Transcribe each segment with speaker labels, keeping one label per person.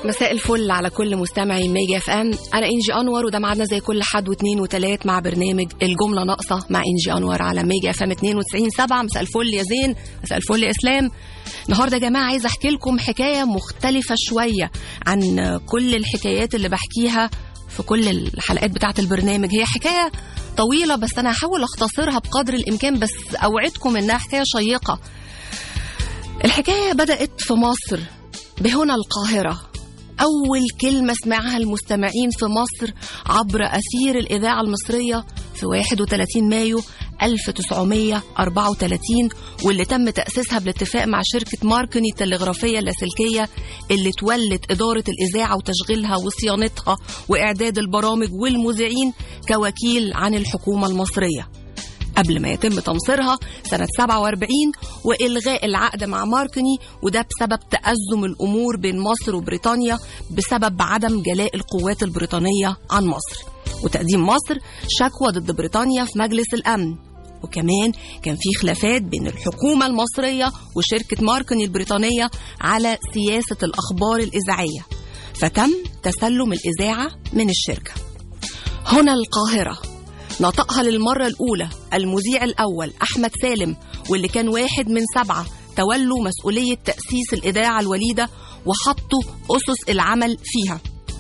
Speaker 1: مساء الفل على كل مستمعي ميجا اف ام. انا انجي انور، وده معادنا زي كل حد واثنين وثلاث مع برنامج الجمله ناقصه مع انجي انور على ميجا اف ام 92.7. مساء الفل يا زين، مساء الفل يا اسلام. النهارده يا جماعه عايزه احكي لكم حكايه مختلفه شويه عن كل الحكايات اللي بحكيها في كل الحلقات بتاعه البرنامج. هي حكايه طويله بس انا هحاول اختصرها بقدر الامكان، بس اوعدكم انها حكايه شيقه. الحكايه بدات في مصر بهنا القاهره. أول كلمة سمعها المستمعين في مصر عبر أثير الإذاعة المصرية في 31 مايو 1934، واللي تم تأسيسها بالاتفاق مع شركة ماركوني التلغرافية اللاسلكية اللي تولت إدارة الإذاعة وتشغيلها وصيانتها وإعداد البرامج والمذيعين كوكيل عن الحكومة المصرية، قبل ما يتم تمصيرها سنة 47 وإلغاء العقد مع ماركوني، وده بسبب تأزم الأمور بين مصر وبريطانيا بسبب عدم جلاء القوات البريطانية عن مصر، وتقديم مصر شكوى ضد بريطانيا في مجلس الأمن. وكمان كان في خلافات بين الحكومة المصرية وشركة ماركوني البريطانية على سياسة الأخبار الإذاعية، فتم تسلم الإذاعة من الشركة. هنا القاهرة نطقها للمرة الأولى المذيع الأول أحمد سالم، واللي كان واحد من 7 تولوا مسؤولية تأسيس الإذاعة الوليدة وحطوا أسس العمل فيها،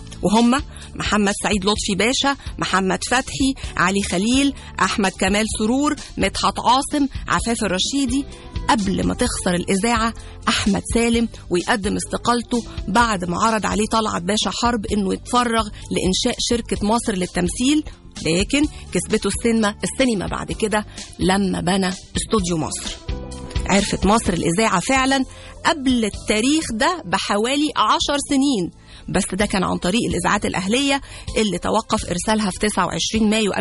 Speaker 1: وهم محمد سعيد لطفي باشا، محمد فتحي، علي خليل، أحمد كمال سرور، مدحت عاصم، عفاف الرشيدي. قبل ما تخسر الإذاعة أحمد سالم ويقدم استقالته بعد ما عرض عليه طلعت باشا حرب إنه يتفرغ لإنشاء شركة مصر للتمثيل، لكن كسبته السينما بعد كده لما بنى استوديو مصر. عرفت مصر الإذاعة فعلا قبل التاريخ ده بحوالي 10 سنين، بس ده كان عن طريق الإذاعات الأهلية اللي توقف إرسالها في 29 مايو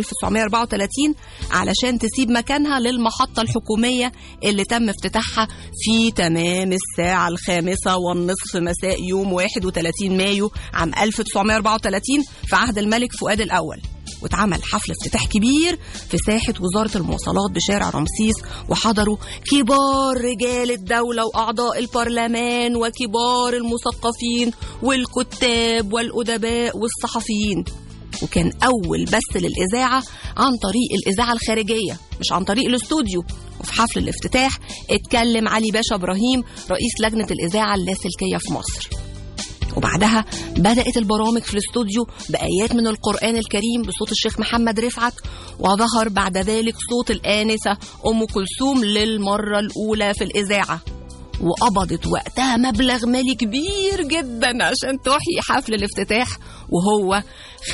Speaker 1: 1934 علشان تسيب مكانها للمحطة الحكومية اللي تم افتتاحها في تمام الساعة 5:30 مساء يوم 31 مايو عام 1934 في عهد الملك فؤاد الأول. واتعمل حفل افتتاح كبير في ساحة وزارة المواصلات بشارع رمسيس، وحضروا كبار رجال الدولة وأعضاء البرلمان وكبار المثقفين والكتاب والأدباء والصحفيين. وكان أول بث للإذاعة عن طريق الإذاعة الخارجية مش عن طريق الاستوديو. وفي حفل الافتتاح اتكلم علي باشا إبراهيم رئيس لجنة الإذاعة اللاسلكية في مصر. وبعدها بدأت البرامج في الاستوديو بآيات من القرآن الكريم بصوت الشيخ محمد رفعت، وظهر بعد ذلك صوت الآنسة أم كلثوم للمرة الأولى في الإذاعة، وقبضت وقتها مبلغ مالي كبير جدا عشان تحيي حفل الافتتاح، وهو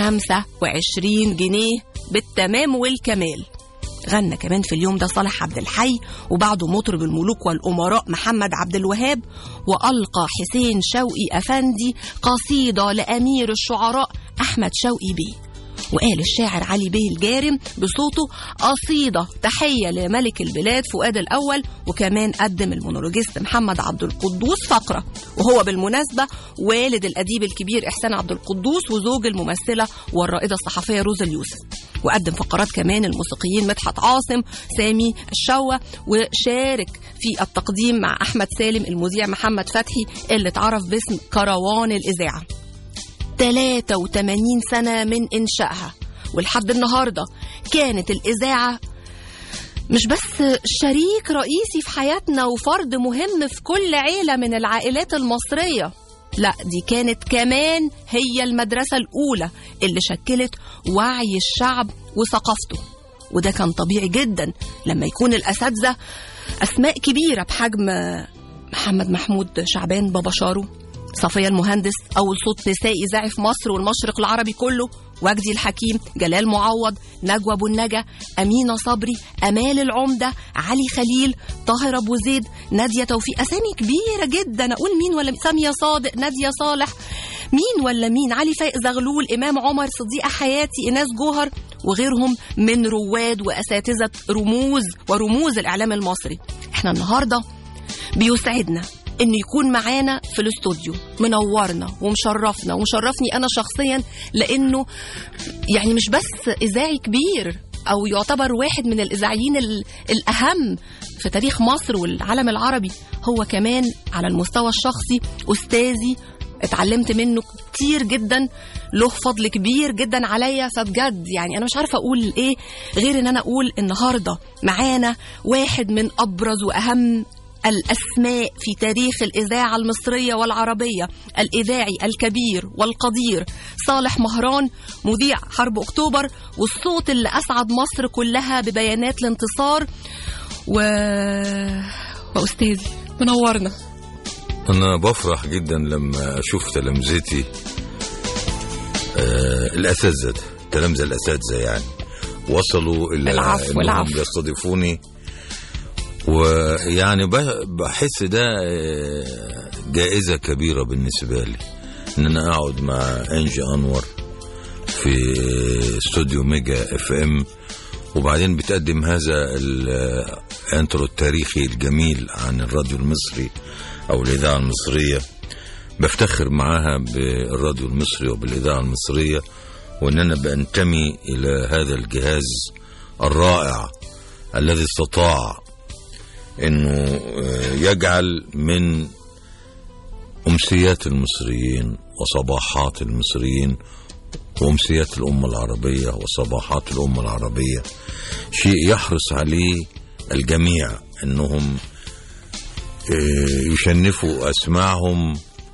Speaker 1: 25 جنيه بالتمام والكمال. غنى كمان في اليوم ده صالح عبد الحي، وبعده مطرب الملوك والأمراء محمد عبد الوهاب، وألقى حسين شوقي أفندي قصيدة لأمير الشعراء أحمد شوقي بيه، وقال الشاعر علي بيه الجارم بصوته قصيدة تحية لملك البلاد فؤاد الأول، وكمان قدم المونولوجيست محمد عبد القدوس فقرة، وهو بالمناسبة والد الأديب الكبير إحسان عبد القدوس وزوج الممثلة والرائدة الصحفية روز اليوسف. وقدم فقرات كمان الموسيقيين مدحت عاصم، سامي الشوة، وشارك في التقديم مع أحمد سالم المذيع محمد فتحي اللي اتعرف باسم كروان الإذاعة. 83 سنة من إنشائها، ولحد النهاردة كانت الإذاعة مش بس شريك رئيسي في حياتنا وفرد مهم في كل عيلة من العائلات المصرية، لا دي كانت كمان هي المدرسة الأولى اللي شكلت وعي الشعب وثقافته. وده كان طبيعي جدا لما يكون الأساتذة أسماء كبيرة بحجم محمد محمود شعبان بابا شارو، صفية المهندس أول صوت نسائي إذاعي في مصر والمشرق العربي كله، وجدي الحكيم، جلال معوض، نجوى أبو النجا، أمينة صبري، أمال العمدة، علي خليل، طاهر أبو زيد، نادية توفيق. أسامي كبيرة جدا، أقول مين ولا سامية صادق، نادية صالح، مين ولا مين، علي فايق زغلول، إمام عمر، صديقة حياتي، إناس جوهر، وغيرهم من رواد وأساتذة ورموز الإعلام المصري. احنا النهاردة بيسعدنا إنه يكون معانا في الاستوديو، منورنا ومشرفنا ومشرفني أنا شخصيا، لأنه يعني مش بس إذاعي كبير أو يعتبر واحد من الإذاعيين الأهم في تاريخ مصر والعالم العربي، هو كمان على المستوى الشخصي أستاذي اتعلمت منه كتير جدا، له فضل كبير جدا عليا. فبجد يعني انا مش عارفه اقول ايه غير ان انا اقول النهارده معانا واحد من ابرز واهم الأسماء في تاريخ الإذاعة المصرية والعربية، الإذاعي الكبير والقدير صالح مهران، مذيع حرب أكتوبر والصوت اللي أسعد مصر كلها ببيانات الانتصار. وأستاذي منورنا.
Speaker 2: أنا بفرح جدا لما أشوف تلامذتي الأساتذة، تلامذة الأساتذة يعني وصلوا إلى إنهم يستضيفوني، ويعني بحس ده جائزة كبيرة بالنسبة لي إن أنا أقعد مع إنجي أنور في استوديو ميجا اف ام، وبعدين بتقدم هذا الانترو التاريخي الجميل عن الراديو المصري أو الإذاعة المصرية. بفتخر معاها بالراديو المصري وبالإذاعة المصرية، وإن أنا بأنتمي إلى هذا الجهاز الرائع الذي استطاع إنه يجعل من أمسيات المصريين وصباحات المصريين وأمسيات الأمة العربية وصباحات الأمة العربية شيء يحرص عليه الجميع، إنهم يشنفوا أسماعهم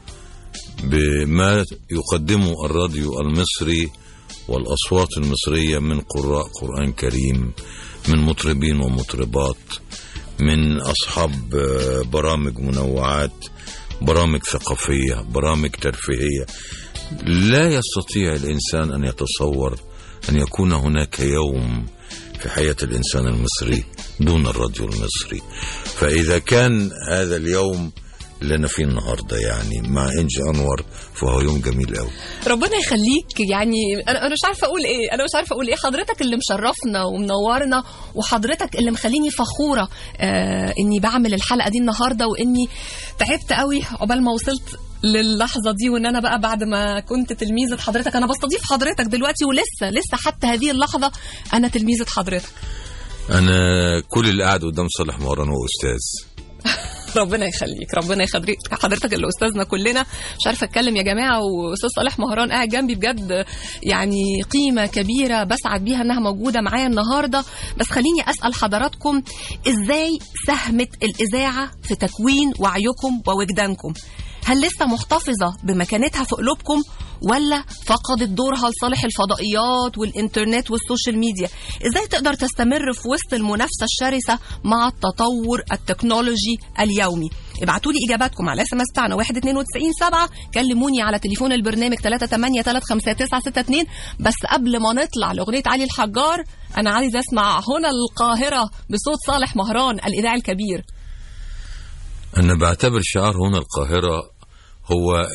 Speaker 2: بما يقدمه الراديو المصري والأصوات المصرية من قراء قرآن كريم، من مطربين ومطربات، من أصحاب برامج منوعات، برامج ثقافية، برامج ترفيهية. لا يستطيع الإنسان أن يتصور أن يكون هناك يوم في حياة الإنسان المصري دون الراديو المصري. فإذا كان هذا اليوم اللي أنا فيه النهاردة يعني مع إنجي أنور فهو يوم جميل قوي.
Speaker 1: ربنا يخليك. يعني أنا مش عارفة أقول إيه، حضرتك اللي مشرفنا ومنورنا، وحضرتك اللي مخليني فخورة إني بعمل الحلقة دي النهاردة، وإني تعبت قوي عقبال ما وصلت للحظة دي، وإن أنا بقى بعد ما كنت تلميذة حضرتك أنا بستضيف حضرتك دلوقتي، ولسه حتى هذه اللحظة أنا تلميذة حضرتك.
Speaker 2: أنا كل اللي قاعد قدام صالح مهران هو أستاذ.
Speaker 1: ربنا يخليك حضرتك اللي أستاذنا كلنا. مش عارفة أتكلم يا جماعة، وأستاذ صالح مهران قاعد جنبي، بجد يعني قيمة كبيرة بسعد بيها أنها موجودة معايا النهاردة. بس خليني أسأل حضراتكم، إزاي ساهمت الإذاعة في تكوين وعيكم ووجدانكم؟ هل لسه محتفظة بمكانتها في قلوبكم، ولا فقدت دورها لصالح الفضائيات والإنترنت والسوشيال ميديا؟ إزاي تقدر تستمر في وسط المنافسة الشرسة مع التطور التكنولوجي اليومي؟ ابعتوا لي إجاباتكم على SMS بتاعنا 192-7، كلموني على تليفون البرنامج 383-35962. بس قبل ما نطلع لأغنية علي الحجار، أنا عايز أسمع هنا القاهرة بصوت صالح مهران الإذاعي الكبير.
Speaker 2: أنا بعتبر شعار هنا القاهرة هو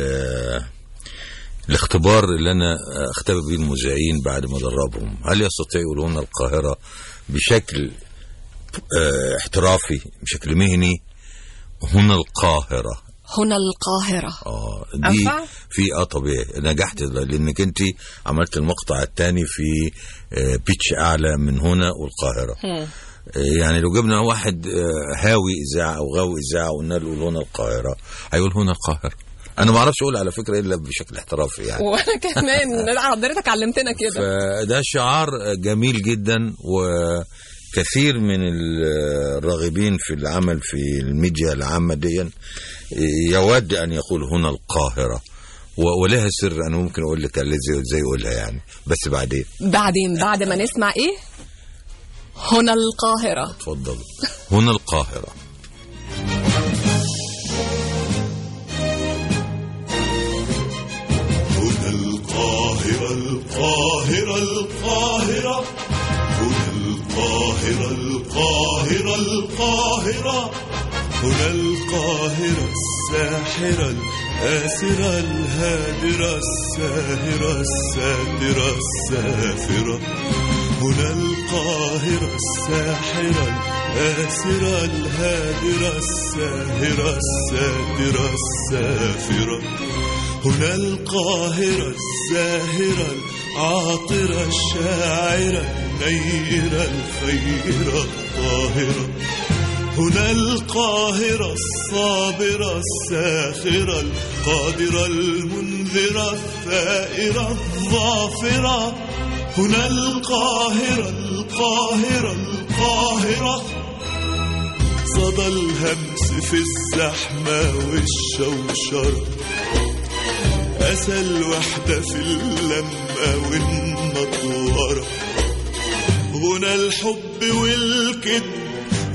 Speaker 2: الاختبار اللي أنا اختبر به المذيعين بعد ما دربهم. هل يستطيع يقولون القاهرة بشكل احترافي، بشكل مهني؟ هنا القاهرة دي في طبيعي نجحت، لأنك انت عملت المقطع الثاني في بيتش أعلى من هنا والقاهرة. يعني لو جبنا واحد هاوي إذاعة أو غاوي إذاعة وقلنا له هنا القاهرة هيقول هنا القاهرة. أنا ما أعرفش أقول على فكرة إلا بشكل احترافي يعني.
Speaker 1: وأنا كمان حضرتك علمتنا كده.
Speaker 2: فده شعار جميل جدا، وكثير من الراغبين في العمل في الميديا العامة دي يود أن يقول هنا القاهرة، ولها سر أنا ممكن أقول لك ازاي أقولها يعني، بس بعدين
Speaker 1: بعد ما نسمع إيه هنا القاهرة.
Speaker 2: اتفضل. هنا القاهرة.
Speaker 3: هنا القاهرة القاهرة القاهرة، هنا القاهرة القاهرة القاهرة، هنا القاهرة الساحرة الآسرة الهادرة الساهرة الساترة السافرة. هنا القاهرة الساحرة الآسرة الهادرة الساهرة الساترة السافرة. هنا القاهرة الزاهرة العاطرة الشاعرة النيرة الخيرة الطاهرة. هنا القاهرة الصابرة الساخرة القادرة المنذرة الثائرة الظافرة. هنا القاهرة القاهرة القاهرة، صدى الهمس في الزحمة والشوشرة، أسى الوحدة في اللمة والنطورة. هنا الحب والكذب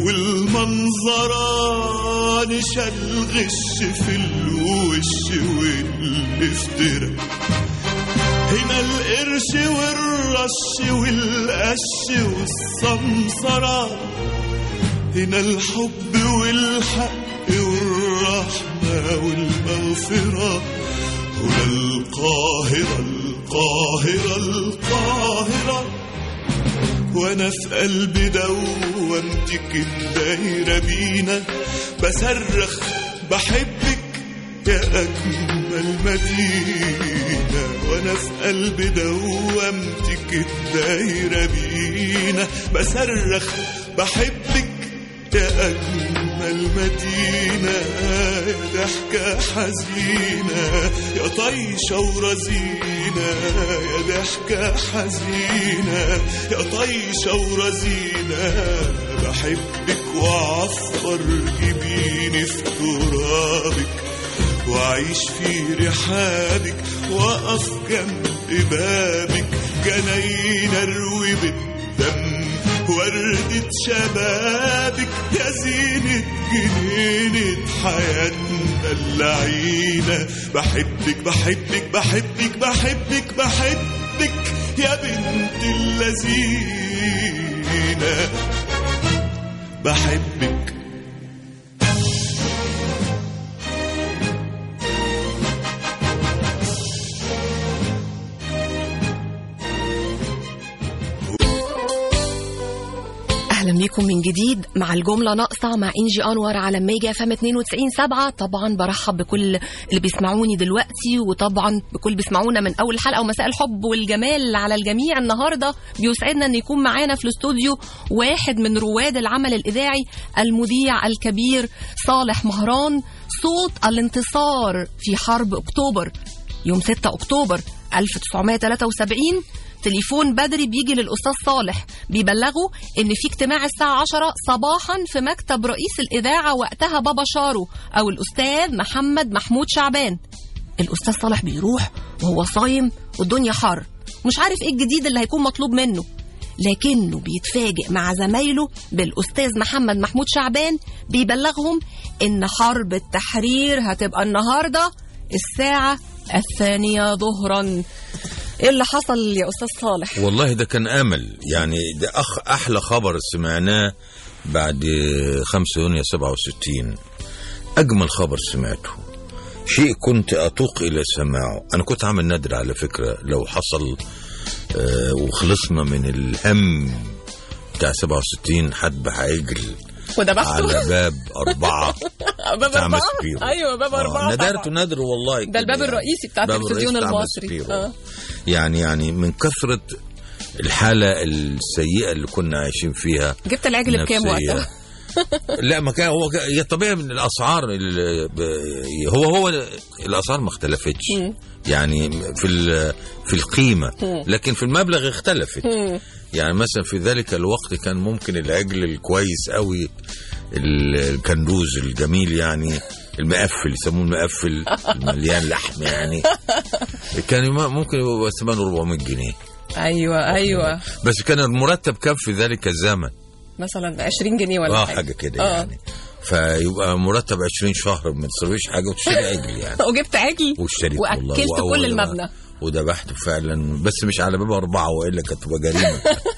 Speaker 3: والمنظرة، نشا الغش في الوش والافتراء. هنا القرش والرش والقش والسمسرة، هنا الحب والحق والرحمة والمغفرة. هنا القاهرة القاهرة القاهرة، وانا في قلب دوامتك الدايرة بينا، بصرخ بحبك يا أجمل مدينة. وانا في قلب دوامتك الدايرة بينا، بصرخ بحبك يا أجمل مدينة. يا ضحكة حزينة يا طيشة ورزينة، يا ضحكة حزينة يا طيشة ورزينة. بحبك وأعفر جبيني في ترابك، وأعيش في رحابك، وأقف جنب بابك. جناين أروي بالدم وردة شبابك، يا زينة جنينة حياتنا اللعينة. بحبك بحبك بحبك بحبك بحبك يا بنت اللذينة، بحبك.
Speaker 1: اهلا بيكم من جديد مع الجمله ناقصه مع انجي انور على ميجا FM 92.7. طبعا برحب بكل اللي بيسمعوني دلوقتي، وطبعا بكل بيسمعونا من اول حلقه. ومساء الحب والجمال على الجميع. النهارده بيسعدنا ان يكون معانا في الاستوديو واحد من رواد العمل الاذاعي، المذيع الكبير صالح مهران، صوت الانتصار في حرب اكتوبر يوم 6 اكتوبر 1973. تليفون بدري بيجي للأستاذ صالح بيبلغه إن في اجتماع الساعة 10 صباحا في مكتب رئيس الإذاعة وقتها بابا شارو أو الأستاذ محمد محمود شعبان. الأستاذ صالح بيروح وهو صايم والدنيا حر، مش عارف إيه الجديد اللي هيكون مطلوب منه، لكنه بيتفاجئ مع زمايله بالأستاذ محمد محمود شعبان بيبلغهم إن حرب التحرير هتبقى النهاردة الساعة 2 ظهرا. ايه اللي حصل يا استاذ صالح؟
Speaker 2: والله ده كان امل، يعني ده احلى خبر سمعناه بعد 5 يونيو 67. اجمل خبر سمعته، شيء كنت اتوق الى سماعه. انا كنت عامل نادر على فكرة لو حصل وخلصنا من الهم بتاع 67 حد هيجري على باب 4
Speaker 1: بتاع ماسبيرو. ايوه باب 4
Speaker 2: ندرت نادر والله،
Speaker 1: ده الباب الرئيسي بتاع التلفزيون المصري.
Speaker 2: يعني من كثرة الحالة السيئة اللي كنا عايشين فيها.
Speaker 1: جبت العجل بكام وقتها؟
Speaker 2: لا ما كان هو طبيعي من الاسعار، هو الاسعار ما اختلفتش يعني في القيمة، لكن في المبلغ اختلفت. يعني مثلا في ذلك الوقت كان ممكن العجل الكويس قوي الكندوز الجميل، يعني المقفل يسموه المقفل المليان لحم، يعني كان ممكن يبقى ثمنه 400 جنيه.
Speaker 1: ايوه
Speaker 2: بس كان المرتب كم في ذلك الزمن؟
Speaker 1: مثلا 20 جنيه ولا
Speaker 2: حاجه كده يعني. فيبقى مرتب 20 شهر ما تصرفش حاجه وتشتري عجل يعني.
Speaker 1: وجبت عجل
Speaker 2: واشتريت
Speaker 1: واكلت كل المبنى
Speaker 2: وذبحته فعلا، بس مش على باب 4 والا كانت تبقى جريمه.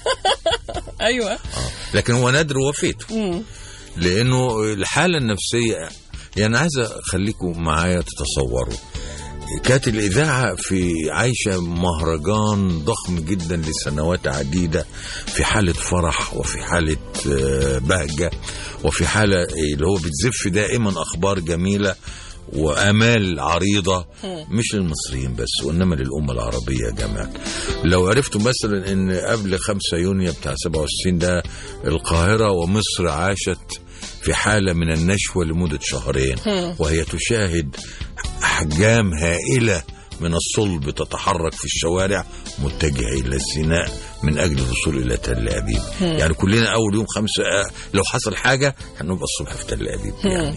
Speaker 1: ايوه
Speaker 2: لكن هو نادر وفيته لانه الحاله النفسيه. يعني عايز اخليكم معايا تتصوروا، كانت الإذاعة في عايشة مهرجان ضخم جدا لسنوات عديدة، في حالة فرح وفي حالة بهجة وفي حالة اللي هو بتزف دائما أخبار جميلة وآمال عريضة، مش للمصريين بس وإنما للأمة العربية يا جماعة. لو عرفتوا مثلا إن قبل 5 يونيو بتاع 67 ده القاهرة ومصر عاشت في حالة من النشوة لمدة شهرين، وهي تشاهد أحجام هائلة من الصلب تتحرك في الشوارع متجهة إلى سيناء من أجل الوصول إلى تل أبيب. يعني كلنا أول يوم 5 لو حصل حاجة هنبقى الصبح في تل أبيب يعني.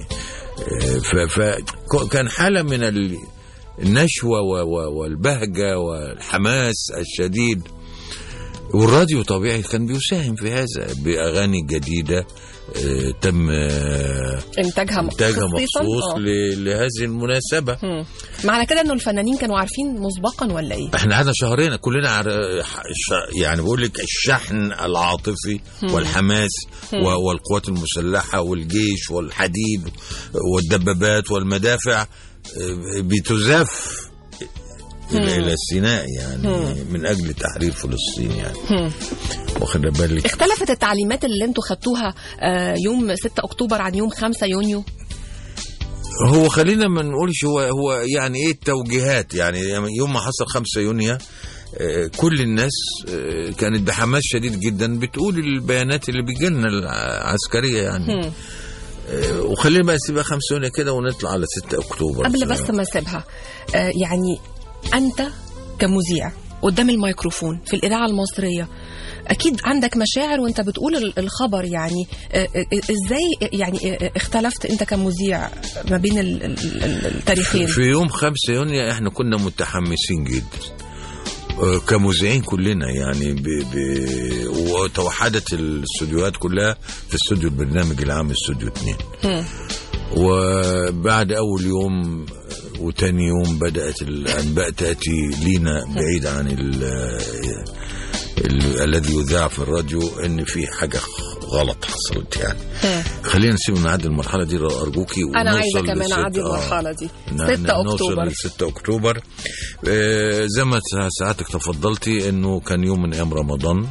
Speaker 2: فكان حالة من النشوة والبهجة والحماس الشديد. والراديو طبيعي كان بيساهم في هذا بأغاني جديدة تم
Speaker 1: إنتاجها
Speaker 2: مخصوص لهذه المناسبة.
Speaker 1: معنى كده إنه الفنانين كانوا عارفين مسبقا ولا إيه؟
Speaker 2: إحنا قعدنا شهرين كلنا يعني بقول لك الشحن العاطفي والحماس والقوات المسلحة والجيش والحديد والدبابات والمدافع بتزاف إلى سيناء يعني من أجل تحرير فلسطين يعني. واخد بالك
Speaker 1: اختلفت التعليمات اللي انتوا خدتوها يوم 6 أكتوبر عن يوم 5 يونيو؟
Speaker 2: هو خلينا ما نقولش هو يعني ايه التوجيهات. يعني يوم ما حصل 5 يونيو كل الناس كانت بحماس شديد جدا بتقول البيانات اللي بيجيلنا العسكرية يعني. وخلينا بقى نسيبها 5 يونيو كده ونطلع على 6 أكتوبر.
Speaker 1: قبل بس ما نسيبها يعني أنت كمذيع قدام الميكروفون في الإذاعة المصرية أكيد عندك مشاعر وأنت بتقول الخبر. يعني إزاي يعني اختلفت أنت كمذيع ما بين التاريخين؟
Speaker 2: في يوم 5 يونيو إحنا كنا متحمسين جدا كمذيعين كلنا يعني وتوحدت الاستوديوهات كلها في استوديو البرنامج العام استوديو 2. وبعد أول يوم وتاني يوم بدأت الأنباء تأتي لينا بعيد عن الذي يذاع في الراديو إن في حاجة غلط حصلت يعني. خلينا نسيب نعدي المرحلة دي أرجوكي.
Speaker 1: أنا عايزة كمان أعدي المرحلة دي. 6 أكتوبر
Speaker 2: نوصل 6 أكتوبر. زي ما ساعتك تفضلتي إنه كان يوم من أيام رمضان،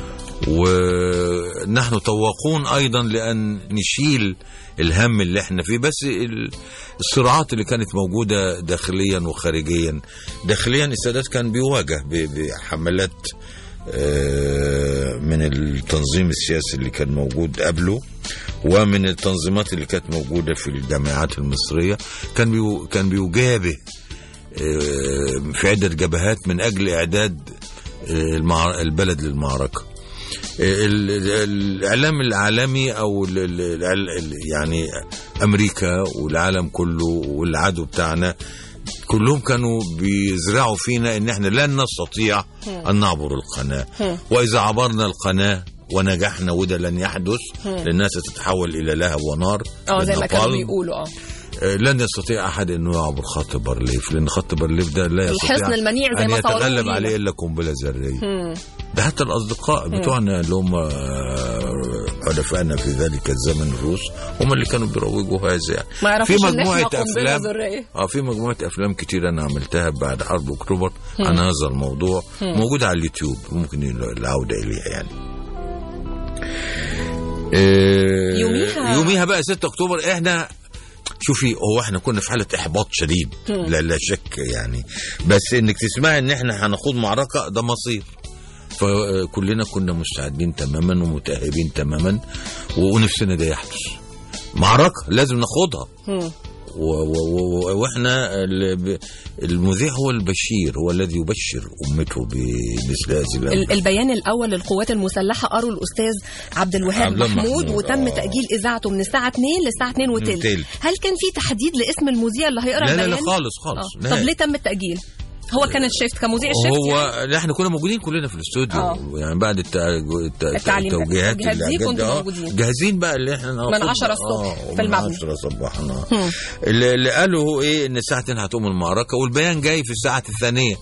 Speaker 2: ونحن طواقون أيضا لأن نشيل الهم اللي احنا فيه. بس الصراعات اللي كانت موجودة داخليا وخارجيا. داخليا السادات كان بيواجه بحملات من التنظيم السياسي اللي كان موجود قبله ومن التنظيمات اللي كانت موجودة في الجامعات المصرية. كان بيجابه في عدة جبهات من أجل إعداد البلد للمعركة. الإعلام العالمي أو يعني أمريكا والعالم كله والعدو بتاعنا كلهم كانوا بيزرعوا فينا إن إحنا لن نستطيع أن نعبر القناة، وإذا عبرنا القناة ونجحنا وده لن يحدث للناس تتحول إلى لهب ونار
Speaker 1: زي ما كانوا بيقولوا.
Speaker 2: لن يستطيع أحد أنه يعبر خط بارليف، لأن خط بارليف ده لا يستطيع
Speaker 1: الحصن المنيع زي
Speaker 2: أن
Speaker 1: ما
Speaker 2: يتغلب عليه إلا قنبلة ذرية. ده حتى الأصدقاء بتوعنا اللي هم حلفائنا في ذلك الزمن الروس هم اللي كانوا بيروجوا هذا.
Speaker 1: في مجموعة أفلام
Speaker 2: في مجموعة أفلام كتير أنا عملتها بعد حرب أكتوبر عن هذا الموضوع موجودة على اليوتيوب، ممكن العودة إليها يعني. يوميها بقى 6 أكتوبر احنا شوفي احنا كنا في حالة احباط شديد لا شك يعني. بس انك تسمعي ان احنا هنخوض معركة ده مصير، فكلنا كنا مستعدين تماما ومتأهبين تماما ونفسنا ده يحدث. معركة لازم ناخدها. واحنا المذيع هو البشير، هو الذي يبشر امته بمثل هذه الامور.
Speaker 1: البيان الاول للقوات المسلحه قروا الاستاذ عبد الوهاب محمود وتم تاجيل اذاعته من الساعه 2 للساعه 2 وثلث. هل كان في تحديد لاسم المذيع اللي هيقرا البيان؟
Speaker 2: لا خالص.
Speaker 1: طب ليه تم التاجيل؟ هو كان الشيفت كمذيع الشيفت
Speaker 2: هو يعني؟ احنا كنا موجودين كلنا في الاستوديو يعني بعد التوجيهات
Speaker 1: دي كنتوا موجودين
Speaker 2: جاهزين بقى اللي احنا
Speaker 1: من 10 الصبح في المبنى
Speaker 2: 10 صباحا. اللي قالوا هو ايه ان الساعه 2 هتقوم المعركه، والبيان جاي في الساعه الثانيه.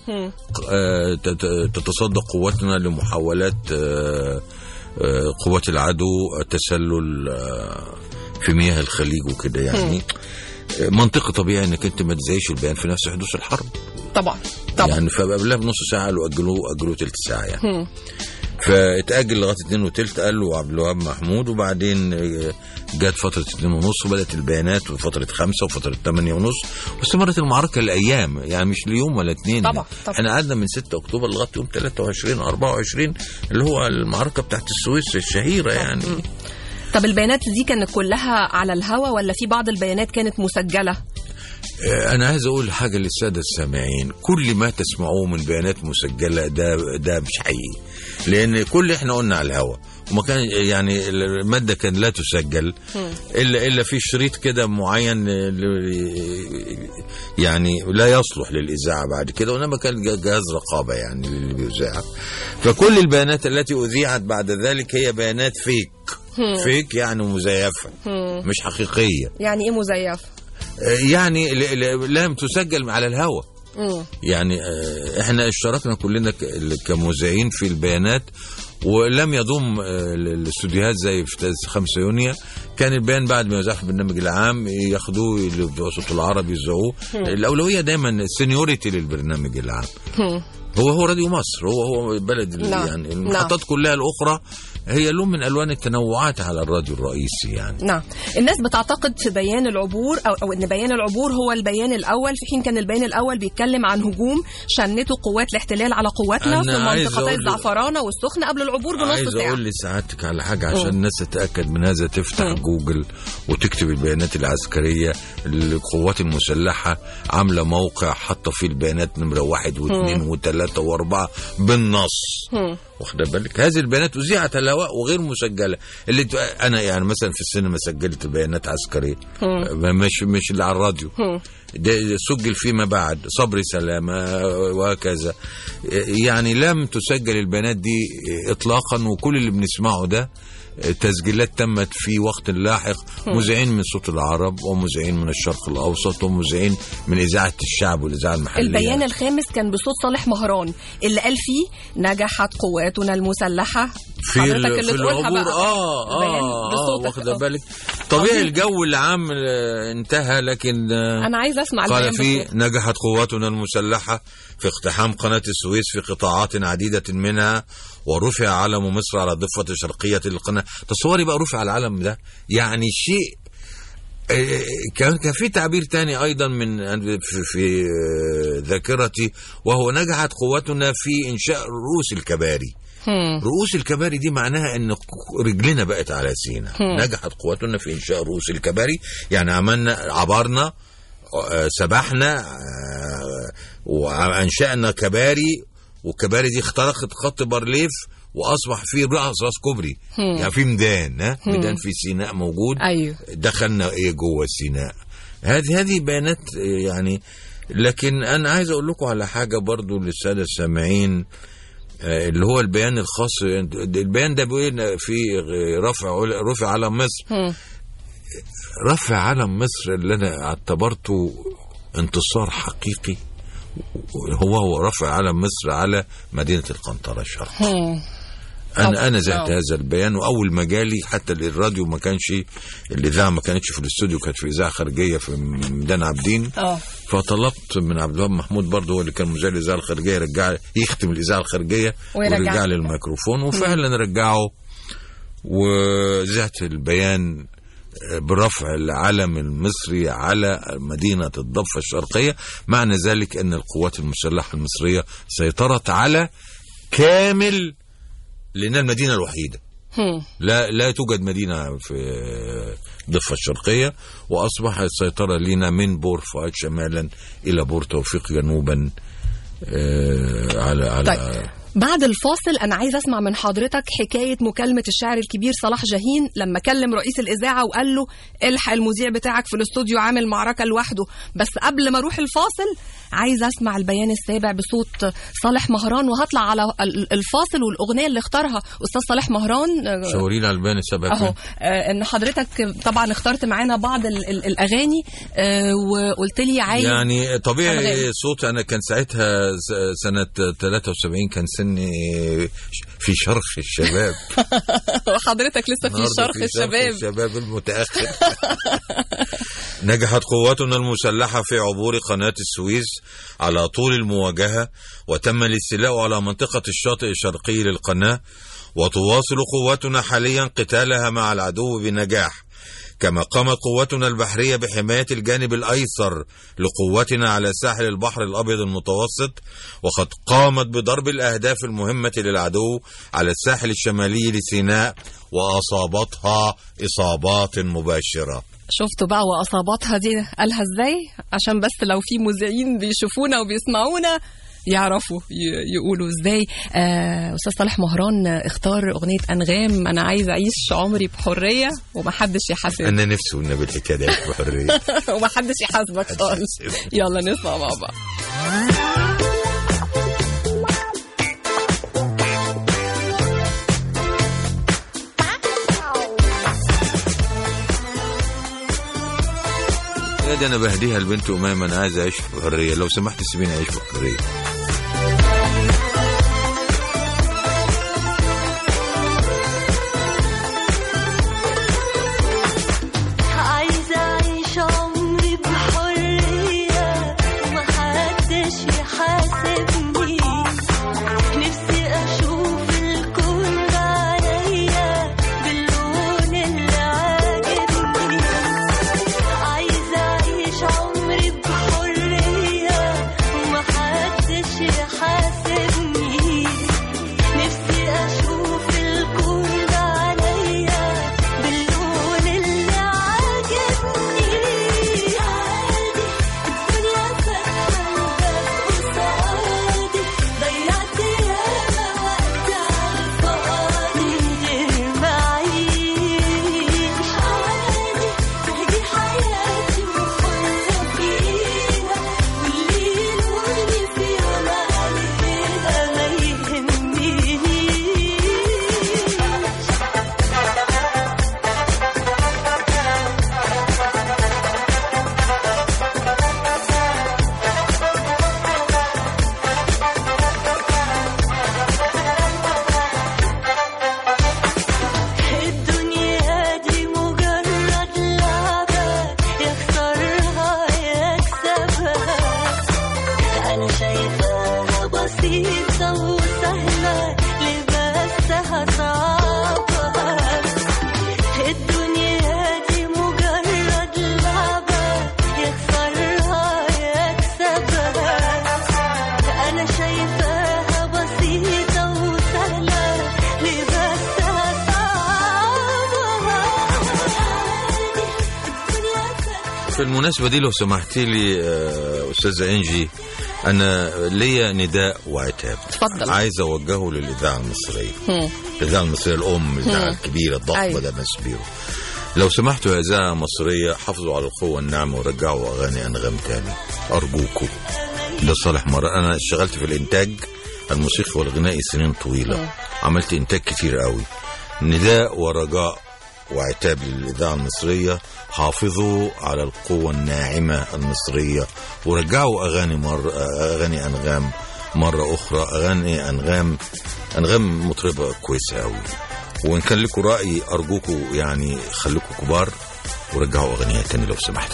Speaker 2: تتصدى قواتنا لمحاولات قوات العدو التسلل في مياه الخليج وكده يعني. منطقي طبيعي انك انت ما تزيش البيان في نفس حدوث الحرب
Speaker 1: طبعا
Speaker 2: يعني. فقبلها بنص ساعه قالوا اجلوه ثلث ساعه يعني. فاتأجل لغايه 2 وثلث قالوا عبد الوهاب محمود، وبعدين جت فتره 2 ونص وبدات البيانات وفتره 5 وفتره 8 ونص، واستمرت المعركه لايام يعني مش ليوم ولا 2
Speaker 1: طبعا.
Speaker 2: احنا قعدنا من 6 اكتوبر لغايه يوم 23 24 اللي هو المعركه بتاعت السويس الشهيره يعني.
Speaker 1: طب البيانات دي كانت كلها على الهوا ولا في بعض البيانات كانت مسجلة؟
Speaker 2: أنا عايز أقول حاجة للسادة السامعين، كل ما تسمعوه من بيانات مسجلة ده مش حقيقي، لأن كل إحنا قلنا على الهوا، وما كان يعني المادة كان لا تسجل إلا في شريط كده معين يعني لا يصلح للإذاعة بعد كده، وإنما كان جهاز رقابة يعني اللي بيذاع. فكل البيانات التي أذيعت بعد ذلك هي بيانات فيك يعني مزيفة مش حقيقية.
Speaker 1: يعني إيه مزيفة؟
Speaker 2: يعني لم تسجل على الهوا. يعني احنا اشتركنا كلنا كمذيعين في البيانات، ولم يضم الاستوديوهات زي في 5 يونيو. كان البيان بعد ما يذاع في البرنامج العام ياخدوه لصوت العرب يذاعوه. الاولويه دايما السينيوريتي للبرنامج العام. هو راديو مصر، هو بلد يعني المحطات كلها الاخرى هي لون من الوان التنوعات على الراديو الرئيسي يعني.
Speaker 1: نعم. الناس بتعتقد في بيان العبور او ان بيان العبور هو البيان الاول، في حين كان البيان الاول بيتكلم عن هجوم شنته قوات الاحتلال على قواتنا في منطقتي الزعفرانه والسخنه قبل العبور بنص ساعه.
Speaker 2: عايز اقول لسعادتك على حاجه عشان الناس تتاكد من هذا، تفتح جوجل وتكتب البيانات العسكريه. القوات المسلحه عامله موقع حاطه فيه البيانات نمره 1 و2 و3 و4 بالنص. واخد بالك؟ هذه البيانات اذيعت على الهواء وغير مسجله. اللي انا يعني مثلا في السينما سجلت بيانات عسكريه مش اللي على الراديو، ده سجل فيما بعد صبري سلامه وهكذا. يعني لم تسجل البيانات دي اطلاقا، وكل اللي بنسمعه ده تسجيلات تمت في وقت لاحق، مذيعين من صوت العرب ومذيعين من الشرق الاوسط ومذيعين من اذاعه الشعب والاذاعه المحليه.
Speaker 1: البيان الخامس كان بصوت صالح مهران اللي قال فيه نجحت قواتنا المسلحه
Speaker 2: في العبور. واخده بالك؟ طبيعي الجو العام انتهى، لكن
Speaker 1: انا عايز اسمع
Speaker 2: قال فيه نجحت قواتنا المسلحه في اقتحام قناه السويس في قطاعات عديده منها، ورفع علم مصر على الضفة الشرقية للقناة. تصوري بقى رفع العلم ده، يعني شيء. كان في تعبير تاني أيضا من في ذاكرتي، وهو نجحت قواتنا في إنشاء رؤوس الكباري. رؤوس الكباري دي معناها ان رجلنا بقت على سينا. نجحت قواتنا في انشاء رؤوس الكباري، يعني عبرنا سبحنا وانشأنا كباري، والكباري دي اخترقت خط بارليف واصبح في راس كوبري. يعني في ميدان ميدان في سيناء موجود.
Speaker 1: أيوه.
Speaker 2: دخلنا جوه سيناء. هذه بيانات يعني. لكن انا عايز اقول لكم على حاجه برضو للساده السامعين، اللي هو البيان الخاص. البيان ده بيقول في رفع علم مصر. رفع علم مصر اللي انا اعتبرته انتصار حقيقي هو رفع علم مصر على مدينة القنطرة الشرقية. أنا زهت هذا البيان، وأول ما جالي حتى الراديو ما كانش، الإذاعة ما كانتش في الاستوديو، كانت في إذاعة خارجية في ميدان عابدين. فطلبت من عبد الوهاب محمود برضه، هو اللي كان مذيع الإذاعة الخارجية، يرجع يختم الإذاعة الخارجية ويرجع لي الميكروفون، وفعلا رجعه وزهت البيان برفع العلم المصري على مدينة الضفة الشرقية. معنى ذلك أن القوات المسلحة المصرية سيطرت على كامل، لأن المدينة الوحيدة لا توجد مدينة في الضفة الشرقية، وأصبحت السيطرة لنا من بور فؤاد شمالا إلى بور توفيق جنوبا. على
Speaker 1: طيب. بعد الفاصل أنا عايز أسمع من حضرتك حكاية مكالمة الشاعر الكبير صلاح جاهين لما كلم رئيس الإذاعة وقال له الحق المذيع بتاعك في الاستوديو عامل معركة لوحده. بس قبل ما أروح الفاصل عايز أسمع البيان السابع بصوت صالح مهران، وهطلع على الفاصل والأغنية اللي اختارها أستاذ صالح مهران.
Speaker 2: شاورينا على البيان السابع.
Speaker 1: أهو إن حضرتك طبعا اخترت معانا بعض الأغاني، وقلت لي عايز
Speaker 2: يعني طبيعي صوت. أنا كان ساعتها سنة 73 كان سني في شرخ الشباب.
Speaker 1: وحضرتك لسه في شرخ
Speaker 2: الشباب المتأخر. نجحت قواتنا المسلحة في عبور قناة السويس على طول المواجهة، وتم الاستيلاء على منطقة الشاطئ الشرقي للقناة، وتواصل قواتنا حاليا قتالها مع العدو بنجاح. كما قامت قواتنا البحرية بحماية الجانب الأيسر لقواتنا على ساحل البحر الأبيض المتوسط، وقد قامت بضرب الأهداف المهمة للعدو على الساحل الشمالي لسيناء وأصابتها إصابات مباشرة.
Speaker 1: شفتوا بقى وأصابتها دي قالها ازاي؟ عشان بس لو في مذيعين بيشوفونا وبيسمعونا يعرفوا يقولوا ازاي. أستاذ صالح مهران اختار أغنية أنغام أنا عايز أعيش عمري بحرية ومحدش يحاسب.
Speaker 2: أنا نفسي قلنا بالحكاية دي بحرية
Speaker 1: ومحدش يحاسبك خالص. يلا نسمع مع بعض.
Speaker 2: دي أنا بهديها البنت أميمة أنا عايز أعيش بحرية، لو سمحت سيبيني أعيش بحرية. بالمناسبة دي لو سمحتي لي أستاذة إنجي، أنا ليا نداء وعتاب
Speaker 1: تفضل.
Speaker 2: عايز أوجهه للإذاعة المصرية. الإذاعة المصرية الأم، الإذاعة الكبيرة الضخمة. أيوة. ده نسبيره لو سمحتوا يا إذاعة مصرية حافظوا على القوة الناعمة ورجعوا أغاني أنغام تاني أرجوكم. ده صالح مهران. أنا اشتغلت في الإنتاج الموسيقي والغنائي سنين طويلة، عملت إنتاج كتير قوي. نداء ورجاء وعتاب للإذاعة المصرية، حافظوا على القوة الناعمة المصرية ورجعوا أغاني أنغام مرة أخرى. أغاني أنغام مطربة كويسة أوي، وإن كان لكم رأي أرجوكم يعني خليكم كبار ورجعوا أغانيها تاني لو سمحتوا.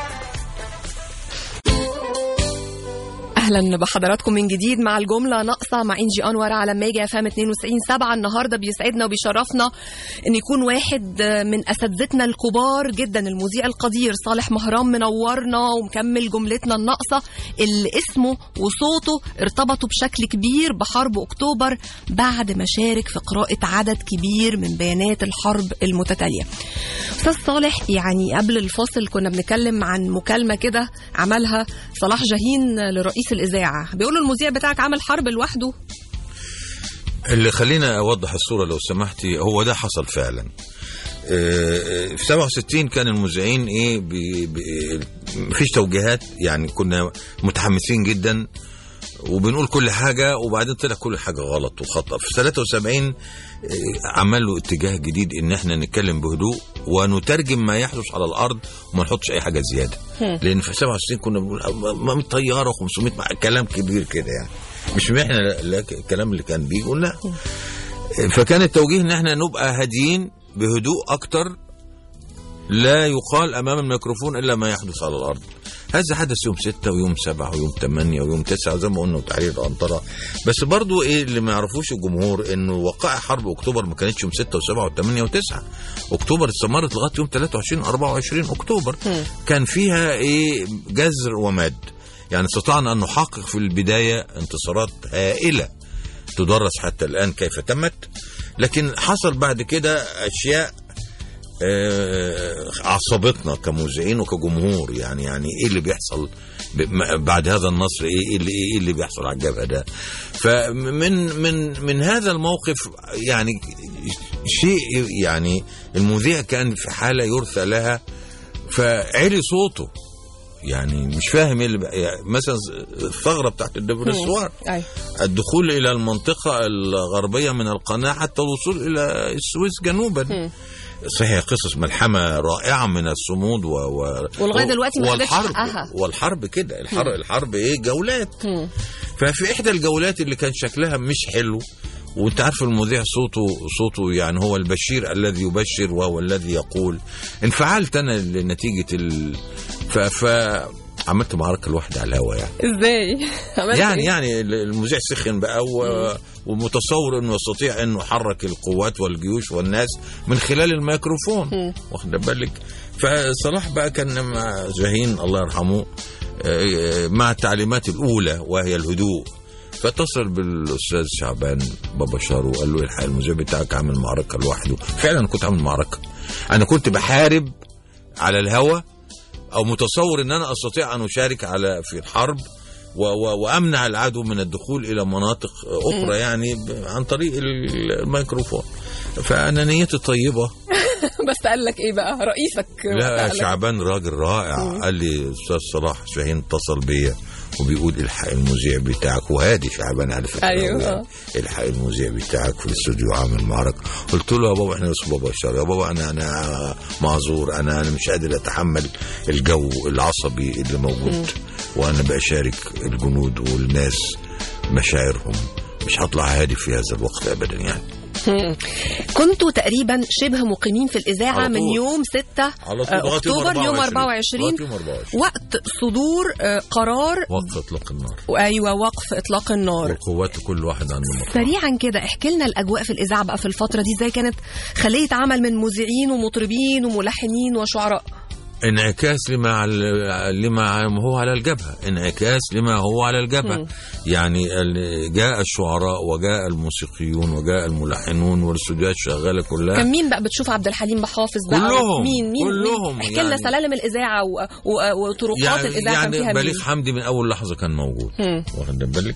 Speaker 1: اهلا بحضراتكم من جديد مع الجمله ناقصه مع انجي انور على ميجا FM 92.7. النهارده بيسعدنا وبيشرفنا ان يكون واحد من اساتذتنا الكبار جدا المذيع القدير صالح مهران منورنا ومكمل جملتنا الناقصه اللي اسمه وصوته ارتبطوا بشكل كبير بحرب اكتوبر بعد ما شارك في قراءه عدد كبير من بيانات الحرب المتتاليه. استاذ صالح، يعني قبل الفاصل كنا بنتكلم عن مكالمه كده عملها صلاح جاهين لرئيس الإذاعة، بيقولوا المذيع بتاعك عمل حرب لوحده.
Speaker 2: اللي خلينا أوضح الصورة لو سمحتي، هو ده حصل فعلا. في 67 كان المذيعين مفيش توجيهات، يعني كنا متحمسين جدا وبنقول كل حاجة، وبعدين طلع كل حاجة غلط وخطأ. في 73 عملوا اتجاه جديد ان احنا نتكلم بهدوء ونترجم ما يحدث على الارض وما نحطش اي حاجة زيادة. لان في 67 كنا بنقول طيارة 500 كلام كبير كده، يعني مش احنا الكلام اللي كان بيقول لا. فكان التوجيه ان احنا نبقى هاديين بهدوء اكتر، لا يقال امام الميكروفون الا ما يحدث على الارض. هذا حدث يوم 6 ويوم 7 ويوم 8 ويوم 9 زي ما قلنا، وتحرير العنطرة. بس برضو ايه اللي ما يعرفوش الجمهور، انه وقائع حرب اكتوبر ما كانتش يوم 6 و7 و8 و9. اكتوبر استمرت لغايه يوم 23 24 اكتوبر. كان فيها ايه جزر ومد. يعني استطعنا ان نحقق في البدايه انتصارات هائله تدرس حتى الان كيف تمت، لكن حصل بعد كده اشياء عصبتنا كمذيعين وكجمهور. يعني ايه اللي بيحصل بعد هذا النصر؟ ايه اللي بيحصل على الجبهه ده؟ من هذا الموقف يعني شيء، يعني المذيع كان في حاله يرثى لها، فعلي صوته. يعني مش فاهم يعني مثلا الثغره بتاعت الدبرسوار، الدخول الى المنطقه الغربيه من القناه حتى الوصول الى السويس جنوبا. صحيح قصص ملحمه رائعه من الصمود
Speaker 1: ولغايه دلوقتي ما خدتش حقها.
Speaker 2: والحرب كده، الحرب ايه جولات. ففي احدى الجولات اللي كان شكلها مش حلو، وانت عارف المذيع صوته يعني هو البشير الذي يبشر وهو الذي يقول. انفعلت انا لنتيجه عملت معركه لوحدي على الهواء. يعني
Speaker 1: ازاي
Speaker 2: يعني المذيع سخن بقى ومتصور انه يستطيع انه يحرك القوات والجيوش والناس من خلال الميكروفون، واخد بالك. فصلاح بقى كان مع جاهين الله يرحمه مع التعليمات الاولى وهي الهدوء، فاتصل بالاستاذ شعبان بابا شارو وقال له الحق المذيع بتاعك عامل معركه لوحده. فعلا كنت عامل معركه، انا كنت بحارب على الهواء، او متصور ان انا استطيع ان اشارك في الحرب وامنع العدو من الدخول الى مناطق اخرى يعني عن طريق الميكروفون. فانا نيتي طيبه.
Speaker 1: بس قال لك ايه بقى رئيسك؟
Speaker 2: لا شعبان راجل رائع. قال لي استاذ صلاح شاهين اتصل بيا وبيقول الحق المذيع بتاعك، وهادي شعبان على فكره.
Speaker 1: ايوه
Speaker 2: الحق المذيع بتاعك في الاستوديو عامل معركه. قلت له يا بابا احنا بس بابا شارع يا بابا، انا معذور، انا مش قادر اتحمل الجو العصبي اللي موجود، وانا بشارك الجنود والناس مشاعرهم، مش هطلع هادي في هذا الوقت ابدا. يعني
Speaker 1: كنتوا تقريبا شبه مقيمين في الإذاعة من يوم 6 أكتوبر يوم 24 وقت صدور قرار
Speaker 2: وقف إطلاق النار.
Speaker 1: أيوة وقف إطلاق النار،
Speaker 2: والقوات كل واحد عنده مقام.
Speaker 1: سريعا كده احكي لنا الأجواء في الإذاعة بقى في الفترة دي، ازاي كانت خلية عمل من مذيعين ومطربين وملحنين وشعراء؟
Speaker 2: انعكاس لما هو على الجبهة، انعكاس لما هو على الجبهة. يعني جاء الشعراء وجاء الموسيقيون وجاء الملحنون والاستوديوهات شغالة كلها.
Speaker 1: كان مين بقى بتشوف؟ عبد الحليم بحافظ بقى؟ كلهم احكي لنا سلالم الإذاعة وطرقات يعني الإذاعة
Speaker 2: يعني
Speaker 1: كان فيها
Speaker 2: بليغ حمدي من أول لحظة كان موجود، واخد بالك.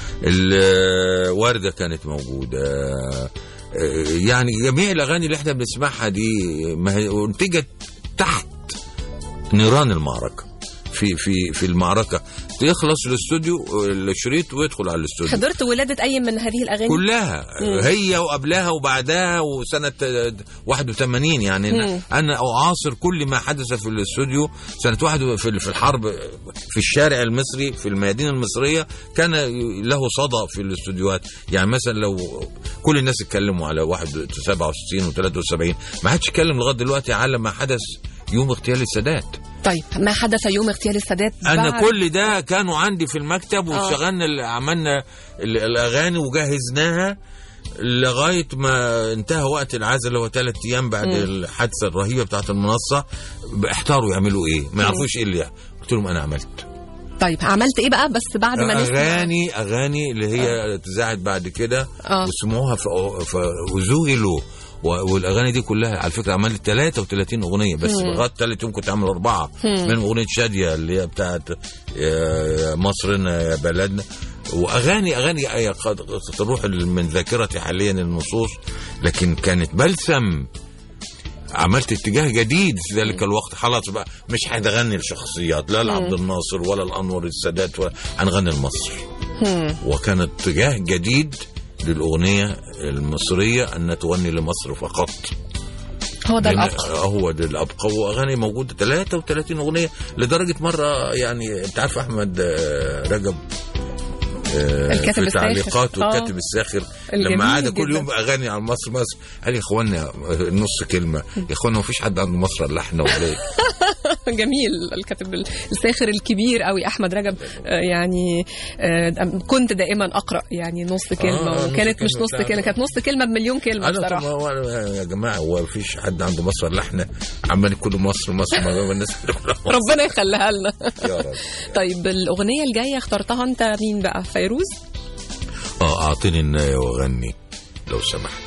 Speaker 2: وردة كانت موجودة، يعني جميع الأغاني اللي احنا بنسمعها دي انتجت تحت نيران المعركة. في المعركة يخلص الاستوديو الشريط ويدخل على الاستوديو.
Speaker 1: حضرت ولادة أي من هذه الأغاني؟ كلها
Speaker 2: هي وقبلها وبعدها وسنة 81. يعني أنا أعاصر كل ما حدث في الاستوديو سنة 1 في الحرب في الشارع المصري في الميادين المصرية كان له صدى في الاستوديوهات. يعني مثلا لو كل الناس اتكلموا على 67 و73 ما حدش اتكلم لغاية دلوقتي على ما حدث يوم اغتيال السادات.
Speaker 1: طيب ما حدث يوم اغتيال السادات؟
Speaker 2: أنا كل ده كانوا عندي في المكتب وشغلنا عملنا الأغاني وجهزناها لغاية ما انتهى وقت العزل اللي هو 3 أيام بعد الحادثة الرهيبة بتاعت المنصة. احتاروا يعملوا ايه، ما يعرفوش ايه اللي قلت لهم أنا عملت.
Speaker 1: طيب عملت ايه بقى بس بعد ما نسمع
Speaker 2: أغاني اللي هي اتذاعت بعد كده وسمعوها وذهلوا. والاغاني دي كلها على فكره عملت 33 اغنيه بس لغايه ثالث يوم كنت عامل 4 من اغنيه شاديه اللي هي بتاعت مصرنا يا بلدنا، واغاني قد تروح من ذاكرتي حاليا النصوص، لكن كانت بلسم. عملت اتجاه جديد في ذلك الوقت. خلاص بقى مش هنغني الشخصيات لا لعبد الناصر ولا الانور السادات ولا هنغني لمصر. وكان اتجاه جديد للأغنية المصرية أن تغني لمصر فقط.
Speaker 1: هو ده الأبقى.
Speaker 2: هو ده الأبقى. وأغاني موجودة 33 أغنية لدرجة مرة يعني أنت عارف أحمد رجب
Speaker 1: الكاتب
Speaker 2: في تعليقاته الكاتب الساخر لما عاد كل يوم أغاني عن مصر قال يا إخوانا نص كلمة يا إخوانا ما فيش حد عنده مصر إلا إحنا ولا إيه.
Speaker 1: جميل. الكاتب الساخر الكبير قوي أحمد رجب، يعني كنت دائما أقرأ يعني نص كلمة، وكانت مش نص كلمة، كانت نص كلمة بمليون كلمة بصراحة.
Speaker 2: يا جماعة هو فيش حد عنده مصر ولا احنا عمال كل مصر ما الناس
Speaker 1: ربنا يخليها لنا
Speaker 2: يا رب.
Speaker 1: طيب الأغنية الجاية اخترتها أنت مين بقى؟ فيروز؟
Speaker 2: أعطيني النايه وغني لو سمحت.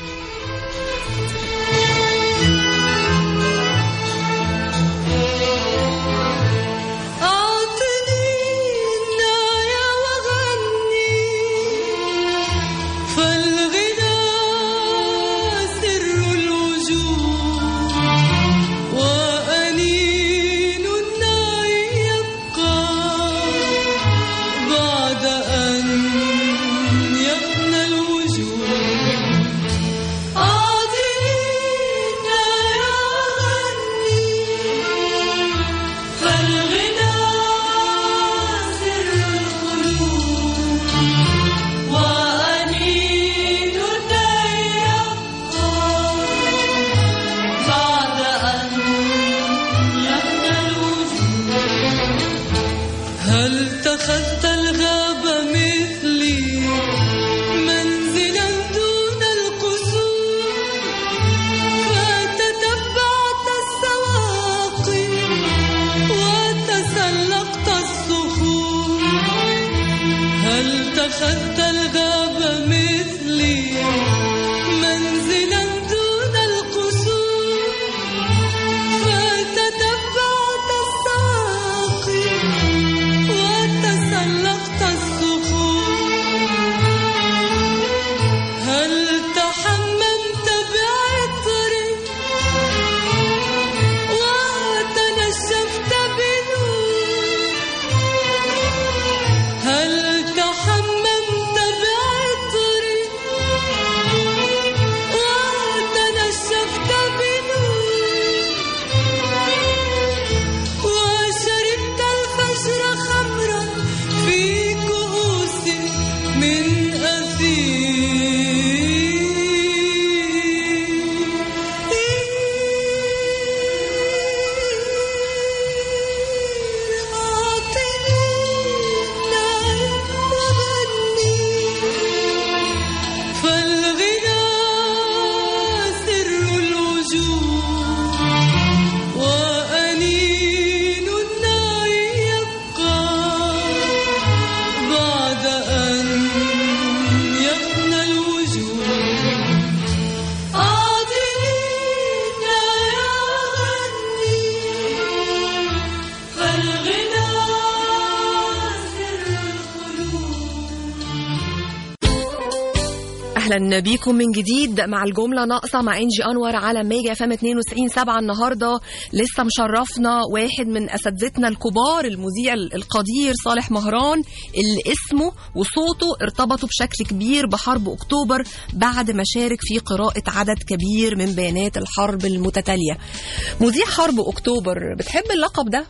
Speaker 1: اهلا بيكم من جديد مع الجمله ناقصه مع انجي انور على ميجا FM 92.7. النهارده لسه مشرفنا واحد من اساتذتنا الكبار، المذيع القدير صالح مهران، اللي اسمه وصوته ارتبطوا بشكل كبير بحرب اكتوبر بعد ما شارك في قراءه عدد كبير من بيانات الحرب المتتاليه. مذيع حرب اكتوبر، بتحب اللقب ده؟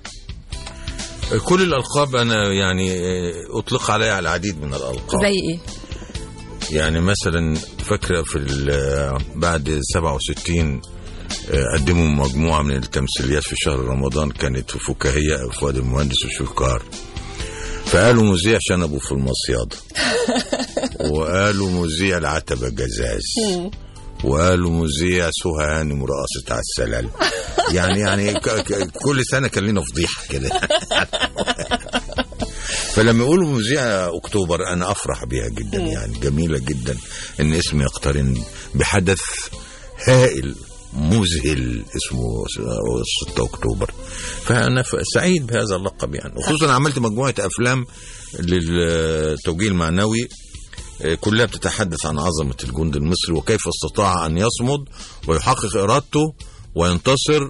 Speaker 2: كل الالقاب انا يعني اطلق عليها العديد من الالقاب.
Speaker 1: زي ايه؟
Speaker 2: يعني مثلا فاكره في بعد 67 قدموا مجموعه من التمثيليات في شهر رمضان، كانت فكاهيه، فؤاد المهندس وشويكار، فقالوا مذيع شنبه في المصيادة وقالوا مذيع العتبة جزاز وقالوا مذيع سهى هانم رقصت على السلال. يعني كل سنة كان لنا فضيحة كده. فلما يقولوا مذيع أكتوبر أنا أفرح بها جدا، يعني جميلة جدا إن اسمي يقترن بحدث هائل مذهل اسمه 6 أكتوبر. فأنا سعيد بهذا اللقب يعني، وخصوصا عملت مجموعة أفلام للتوجيه المعنوي كلها بتتحدث عن عظمة الجند المصري وكيف استطاع أن يصمد ويحقق إرادته وينتصر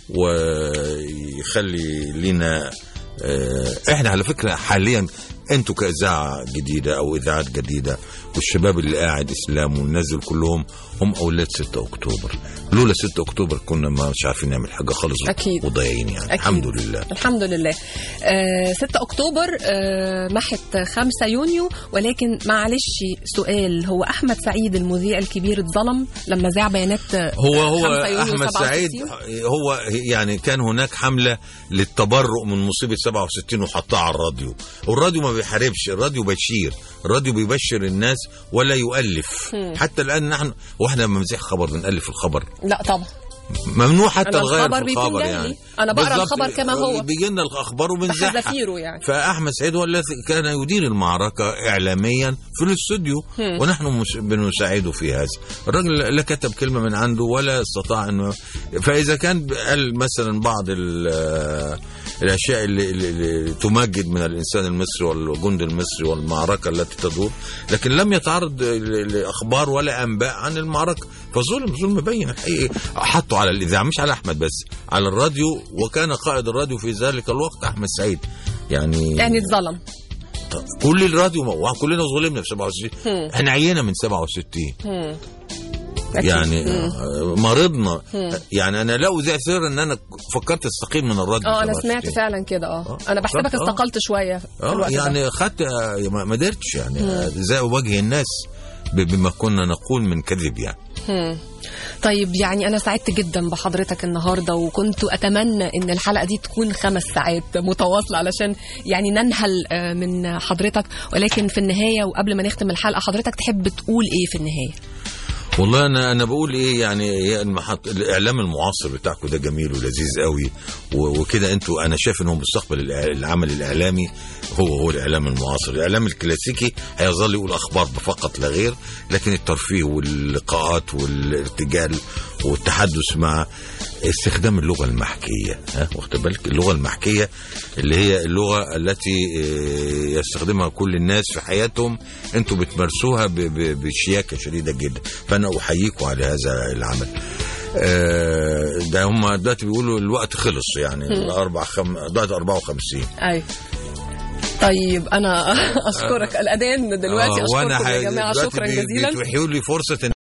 Speaker 2: ويخلي لنا. احنا على فكرة حاليا انتوا كإذاعة جديدة او إذاعات جديدة والشباب اللي قاعد اسلام والناس كلهم هم اولاد 6 اكتوبر. لولا 6 اكتوبر كنا ما مش عارفين نعمل حاجه خالص.
Speaker 1: أكيد.
Speaker 2: وضايعين يعني. أكيد. الحمد لله
Speaker 1: الحمد لله. 6 اكتوبر محت 5 يونيو. ولكن معلش سؤال، هو احمد سعيد المذيع الكبير اتظلم لما ذاع بيانات
Speaker 2: هو احمد سعيد؟ هو يعني كان هناك حمله للتبرؤ من مصيبه 67 وحطها على الراديو. والراديو ما بيحاربش، الراديو بشير، الراديو بيبشر الناس ولا يؤلف. حتى الان نحن واحنا لما بنذيع خبر بنألف الخبر؟
Speaker 1: لا طبعا،
Speaker 2: ممنوع حتى نغير في الخبر يعني.
Speaker 1: انا بقرا الخبر كما هو،
Speaker 2: بيجي لنا الاخبار وبنزعها
Speaker 1: يعني.
Speaker 2: فاحمد سعيد هو الذي كان يدير المعركه اعلاميا في الاستوديو ونحن بنساعده في هذا. الراجل لا كتب كلمه من عنده ولا استطاع انه، فاذا كان قال مثلا بعض الاشياء اللي تمجد من الانسان المصري والجند المصري والمعركه التي تدور، لكن لم يتعرض لاخبار ولا انباء عن المعركه، فظلم بين الحقيقه. حطوا على الاذاعه، مش على احمد بس، على الراديو، وكان قائد الراديو في ذلك الوقت احمد سعيد. يعني اتظلم كل الراديو، وكلنا ظلمنا في 67. احنا عينا من 67 يعني مرضنا. يعني انا لا اذيع سر ان انا فكرت استقيل من الراديو.
Speaker 1: انا سمعت فعلا كده. انا بحسبك استقلت شويه في الوقت
Speaker 2: يعني خدت، ما قدرتش يعني زي وجه الناس بما كنا نقول من كذب يعني.
Speaker 1: طيب يعني أنا سعدت جدا بحضرتك النهاردة، وكنت أتمنى إن الحلقة دي تكون 5 ساعات متواصلة علشان يعني ننهل من حضرتك. ولكن في النهاية وقبل ما نختم الحلقة، حضرتك تحب تقول إيه في النهاية؟
Speaker 2: والله انا بقول ايه يعني، الاعلام المعاصر بتاعكم ده جميل ولذيذ قوي وكده. انتوا انا شايف انهم مستقبل العمل الاعلامي هو الاعلام المعاصر. الاعلام الكلاسيكي هيظل يقول اخبار فقط لا غير، لكن الترفيه واللقاءات والارتجال والتحدث مع استخدام اللغه المحكيه. واخد بالك؟ اللغه المحكيه اللي هي اللغه التي يستخدمها كل الناس في حياتهم، انتوا بتمارسوها بشياكه شديده جدا، فانا احييكم على هذا العمل. ده هم دلوقتي بيقولوا الوقت خلص يعني، دلوقتي 54.
Speaker 1: ايوه طيب انا اشكرك. الاذان دلوقتي. اشكركم يا جماعه، شكرا جزيلا.
Speaker 2: بتوحيوا لي فرصه